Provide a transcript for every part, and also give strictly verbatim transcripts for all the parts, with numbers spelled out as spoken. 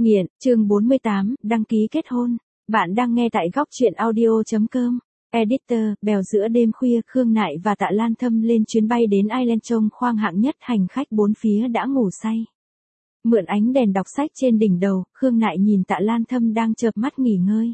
Nghiện, chương bốn mươi tám, đăng ký kết hôn. Bạn đang nghe tại góc truyện audio chấm com. Editor, bèo giữa đêm khuya, Khương Nại và Tạ Lan Thâm lên chuyến bay đến Ireland trông khoang hạng nhất, hành khách bốn phía đã ngủ say. Mượn ánh đèn đọc sách trên đỉnh đầu, Khương Nại nhìn Tạ Lan Thâm đang chợp mắt nghỉ ngơi.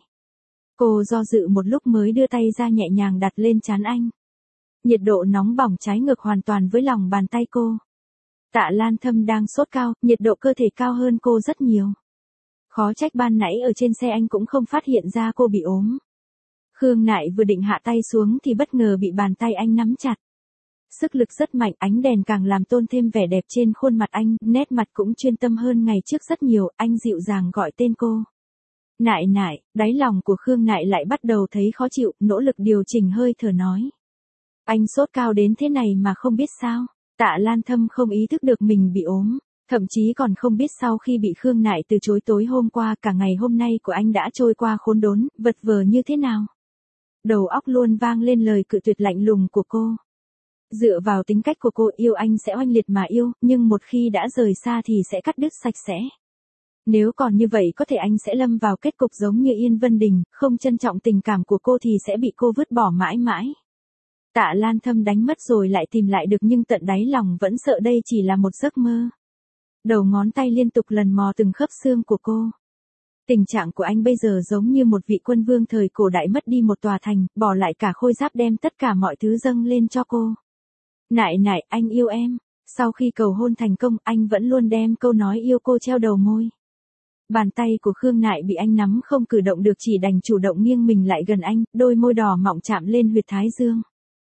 Cô do dự một lúc mới đưa tay ra nhẹ nhàng đặt lên trán anh. Nhiệt độ nóng bỏng trái ngược hoàn toàn với lòng bàn tay cô. Tạ Lan Thâm đang sốt cao, nhiệt độ cơ thể cao hơn cô rất nhiều. Khó trách ban nãy ở trên xe anh cũng không phát hiện ra cô bị ốm. Khương Nại vừa định hạ tay xuống thì bất ngờ bị bàn tay anh nắm chặt. Sức lực rất mạnh, ánh đèn càng làm tôn thêm vẻ đẹp trên khuôn mặt anh, nét mặt cũng chuyên tâm hơn ngày trước rất nhiều, anh dịu dàng gọi tên cô. Nại Nại, đáy lòng của Khương Nại lại bắt đầu thấy khó chịu, nỗ lực điều chỉnh hơi thở nói. Anh sốt cao đến thế này mà không biết sao. Tạ Lan Thâm không ý thức được mình bị ốm. Thậm chí còn không biết sau khi bị Khương Nại từ chối tối hôm qua, cả ngày hôm nay của anh đã trôi qua khốn đốn, vật vờ như thế nào. Đầu óc luôn vang lên lời cự tuyệt lạnh lùng của cô. Dựa vào tính cách của cô, yêu anh sẽ oanh liệt mà yêu, nhưng một khi đã rời xa thì sẽ cắt đứt sạch sẽ. Nếu còn như vậy có thể anh sẽ lâm vào kết cục giống như Yên Vân Đình, không trân trọng tình cảm của cô thì sẽ bị cô vứt bỏ mãi mãi. Tạ Lan Thâm đánh mất rồi lại tìm lại được, nhưng tận đáy lòng vẫn sợ đây chỉ là một giấc mơ. Đầu ngón tay liên tục lần mò từng khớp xương của cô. Tình trạng của anh bây giờ giống như một vị quân vương thời cổ đại mất đi một tòa thành, bỏ lại cả khôi giáp đem tất cả mọi thứ dâng lên cho cô. Nại Nại, anh yêu em. Sau khi cầu hôn thành công, anh vẫn luôn đem câu nói yêu cô treo đầu môi. Bàn tay của Khương Nại bị anh nắm không cử động được, chỉ đành chủ động nghiêng mình lại gần anh, đôi môi đỏ mọng chạm lên huyệt thái dương.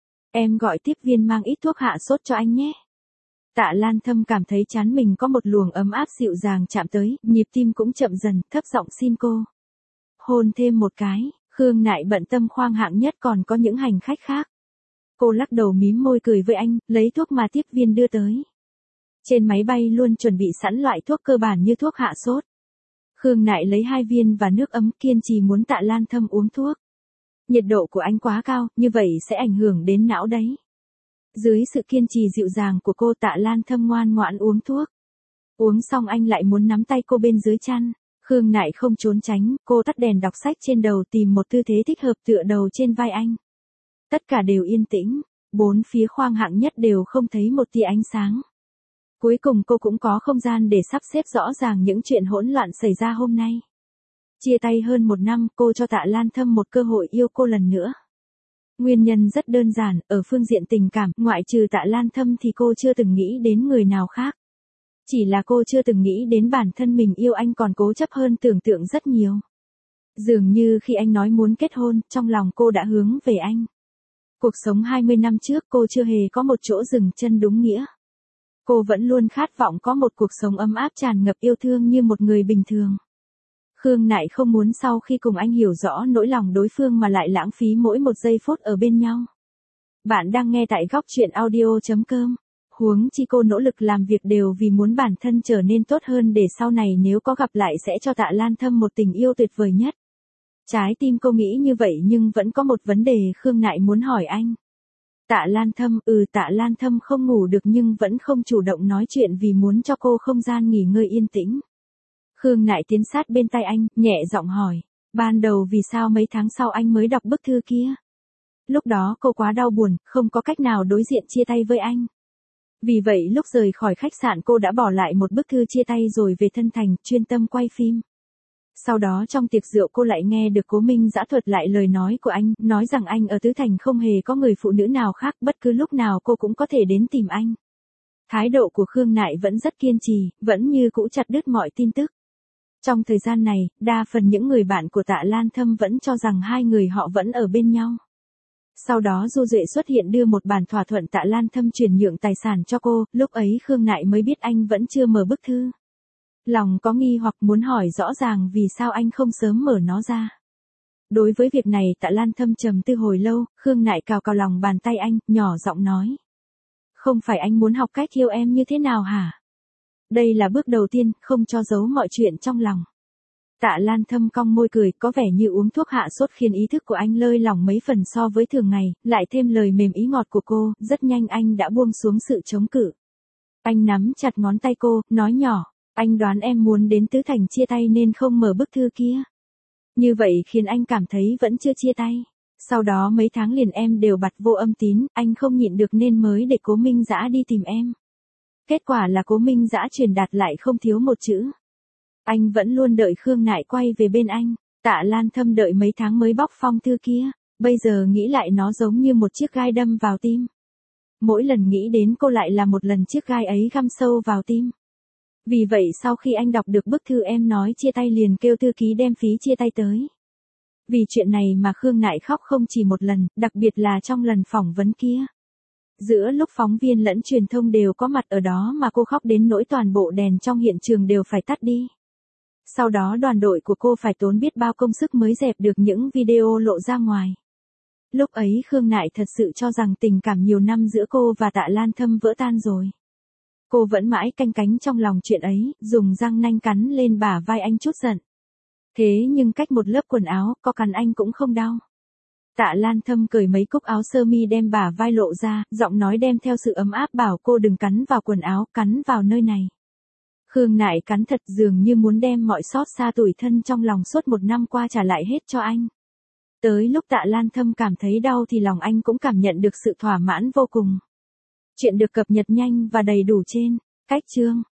Em gọi tiếp viên mang ít thuốc hạ sốt cho anh nhé. Tạ Lan Thâm cảm thấy trán mình có một luồng ấm áp dịu dàng chạm tới, nhịp tim cũng chậm dần, thấp giọng xin cô. Hôn thêm một cái. Khương Nại bận tâm khoang hạng nhất còn có những hành khách khác. Cô lắc đầu mím môi cười với anh, lấy thuốc mà tiếp viên đưa tới. Trên máy bay luôn chuẩn bị sẵn loại thuốc cơ bản như thuốc hạ sốt. Khương Nại lấy hai viên và nước ấm, kiên trì muốn Tạ Lan Thâm uống thuốc. Nhiệt độ của anh quá cao, như vậy sẽ ảnh hưởng đến não đấy. Dưới sự kiên trì dịu dàng của cô, Tạ Lan Thâm ngoan ngoãn uống thuốc. Uống xong anh lại muốn nắm tay cô bên dưới chăn. Khương Nại không trốn tránh, cô tắt đèn đọc sách trên đầu, tìm một tư thế thích hợp tựa đầu trên vai anh. Tất cả đều yên tĩnh, bốn phía khoang hạng nhất đều không thấy một tia ánh sáng. Cuối cùng cô cũng có không gian để sắp xếp rõ ràng những chuyện hỗn loạn xảy ra hôm nay. Chia tay hơn một năm, cô cho Tạ Lan Thâm một cơ hội yêu cô lần nữa. Nguyên nhân rất đơn giản, ở phương diện tình cảm, ngoại trừ Tạ Lan Thâm thì cô chưa từng nghĩ đến người nào khác. Chỉ là cô chưa từng nghĩ đến bản thân mình yêu anh còn cố chấp hơn tưởng tượng rất nhiều. Dường như khi anh nói muốn kết hôn, trong lòng cô đã hướng về anh. Cuộc sống hai mươi năm trước cô chưa hề có một chỗ dừng chân đúng nghĩa. Cô vẫn luôn khát vọng có một cuộc sống ấm áp tràn ngập yêu thương như một người bình thường. Khương Nại không muốn sau khi cùng anh hiểu rõ nỗi lòng đối phương mà lại lãng phí mỗi một giây phút ở bên nhau. Bạn đang nghe tại góc truyện audio chấm com. Huống chi cô nỗ lực làm việc đều vì muốn bản thân trở nên tốt hơn để sau này nếu có gặp lại sẽ cho Tạ Lan Thâm một tình yêu tuyệt vời nhất. Trái tim cô nghĩ như vậy nhưng vẫn có một vấn đề Khương Nại muốn hỏi anh. Tạ Lan Thâm, ừ Tạ Lan Thâm không ngủ được nhưng vẫn không chủ động nói chuyện vì muốn cho cô không gian nghỉ ngơi yên tĩnh. Khương Nại tiến sát bên tai anh, nhẹ giọng hỏi. Ban đầu vì sao mấy tháng sau anh mới đọc bức thư kia? Lúc đó cô quá đau buồn, không có cách nào đối diện chia tay với anh. Vì vậy lúc rời khỏi khách sạn cô đã bỏ lại một bức thư chia tay rồi về Thân Thành, chuyên tâm quay phim. Sau đó trong tiệc rượu cô lại nghe được Cố Minh Dã thuật lại lời nói của anh, nói rằng anh ở Tứ Thành không hề có người phụ nữ nào khác, bất cứ lúc nào cô cũng có thể đến tìm anh. Thái độ của Khương Nại vẫn rất kiên trì, vẫn như cũ chặt đứt mọi tin tức. Trong thời gian này, đa phần những người bạn của Tạ Lan Thâm vẫn cho rằng hai người họ vẫn ở bên nhau. Sau đó Du Duệ xuất hiện đưa một bản thỏa thuận Tạ Lan Thâm chuyển nhượng tài sản cho cô, lúc ấy Khương Nại mới biết anh vẫn chưa mở bức thư. Lòng có nghi hoặc muốn hỏi rõ ràng vì sao anh không sớm mở nó ra. Đối với việc này Tạ Lan Thâm trầm tư hồi lâu, Khương Nại cào cào lòng bàn tay anh, nhỏ giọng nói. Không phải anh muốn học cách yêu em như thế nào hả? Đây là bước đầu tiên, không cho giấu mọi chuyện trong lòng. Tạ Lan Thâm cong môi cười, có vẻ như uống thuốc hạ sốt khiến ý thức của anh lơi lỏng mấy phần so với thường ngày, lại thêm lời mềm ý ngọt của cô, rất nhanh anh đã buông xuống sự chống cự. Anh nắm chặt ngón tay cô, nói nhỏ, Anh đoán em muốn đến Tứ Thành chia tay nên không mở bức thư kia. Như vậy khiến anh cảm thấy vẫn chưa chia tay. Sau đó mấy tháng liền em đều bặt vô âm tín, anh không nhịn được nên mới để Cố Minh Dã đi tìm em. Kết quả là Cố Minh Dã truyền đạt lại không thiếu một chữ. Anh vẫn luôn đợi Khương Nại quay về bên anh. Tạ Lan Thâm đợi mấy tháng mới bóc phong thư kia. Bây giờ nghĩ lại nó giống như một chiếc gai đâm vào tim. Mỗi lần nghĩ đến cô lại là một lần chiếc gai ấy găm sâu vào tim. Vì vậy sau khi anh đọc được bức thư em nói chia tay liền kêu thư ký đem phí chia tay tới. Vì chuyện này mà Khương Nại khóc không chỉ một lần, đặc biệt là trong lần phỏng vấn kia. Giữa lúc phóng viên lẫn truyền thông đều có mặt ở đó mà cô khóc đến nỗi toàn bộ đèn trong hiện trường đều phải tắt đi. Sau đó đoàn đội của cô phải tốn biết bao công sức mới dẹp được những video lộ ra ngoài. Lúc ấy Khương Nại thật sự cho rằng tình cảm nhiều năm giữa cô và Tạ Lan Thâm vỡ tan rồi. Cô vẫn mãi canh cánh trong lòng chuyện ấy, dùng răng nanh cắn lên bả vai anh chút giận. Thế nhưng cách một lớp quần áo, có cắn anh cũng không đau. Tạ Lan Thâm cởi mấy cúc áo sơ mi đem bả vai lộ ra, giọng nói đem theo sự ấm áp bảo cô đừng cắn vào quần áo, cắn vào nơi này. Khương Nại cắn thật dường như muốn đem mọi xót xa tủi thân trong lòng suốt một năm qua trả lại hết cho anh. Tới lúc Tạ Lan Thâm cảm thấy đau thì lòng anh cũng cảm nhận được sự thỏa mãn vô cùng. Chuyện được cập nhật nhanh và đầy đủ trên cách chương.